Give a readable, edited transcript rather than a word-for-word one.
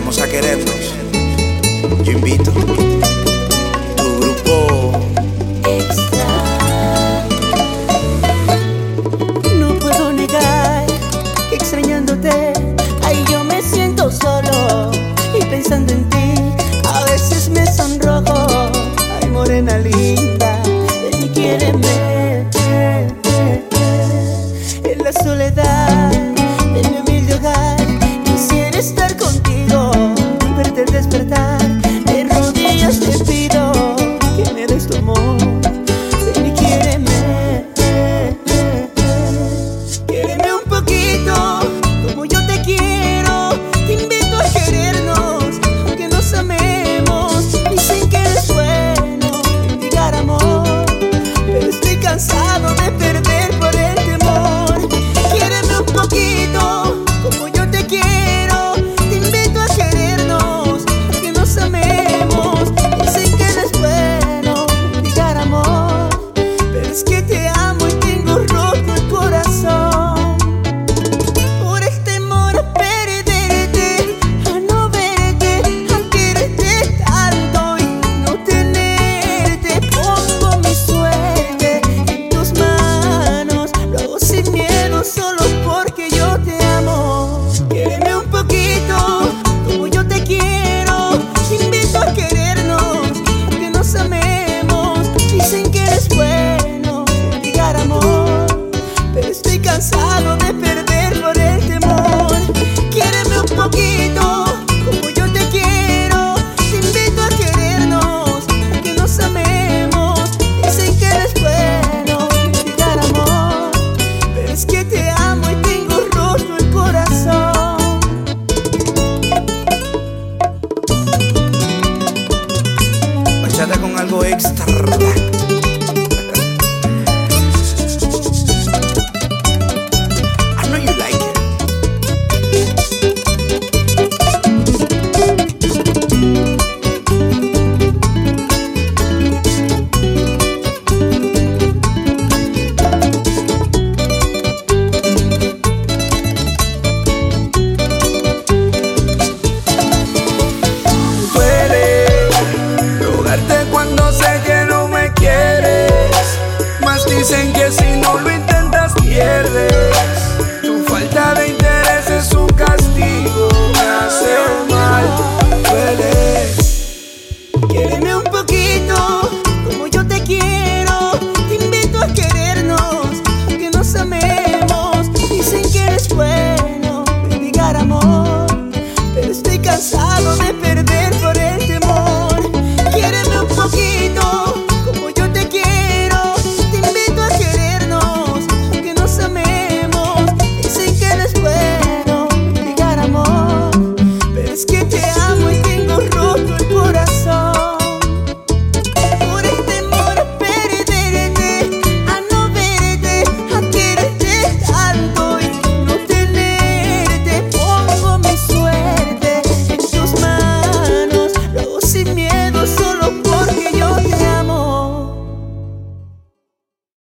aprendamos a querernos. Yo invito tu grupo Extra. No puedo negar que extrañándote, ay, yo me siento solo. Y pensando en ti, a veces me sonrojo. Ay, morena linda, ven y quiéreme. En la soledad de mi humilde hogar, quisiera estar contigo, verte al despertar. De rodillas te pido que me des tu amor. Ven y quiéreme. Quiéreme un poquito como yo te quiero. Te invito a querernos, aunque nos amemos. Dicen que eres bueno en negar amor, pero estoy cansado de perder por el temor. Quiéreme un poquito como yo te quiero. Te invito a querernos, aunque nos amemos. Dicen que eres bueno en negar amor, pero es que te amo y tengo roto el corazón. Por el temor a perderte, a no verte, a quererte tanto y no tenerte. Pongo mi suerte en tus manos, lo hago sin miedo solo porque yo te amo. Quiéreme un poquito como yo te quiero. Te invito a querernos, que nos amemos. Dicen que eres bueno en negar amor, pero estoy cansado de perder por el temor. Quiéreme un poquito como yo te quiero. Te invito a querernos, que nos amemos. Dicen que eres bueno en negar amor, pero es que te amo y tengo roto el corazón. bachata con algo extra. I know you like it. Duele rogarte cuando sé que no me quieres, mas dicen que si no lo intentas pierdes. Tu falta de interés es un castigo, me hace mal, duele. Quiéreme un poquito como yo te quiero. Te invito a querernos, que nos amemos. Dicen que eres bueno en negar amor, pero estoy cansado de perder por el temor. Quiéreme un poquito como yo te quiero. Te invito a querernos, que nos amemos. Dicen que eres bueno en negar amor, pero es que te amo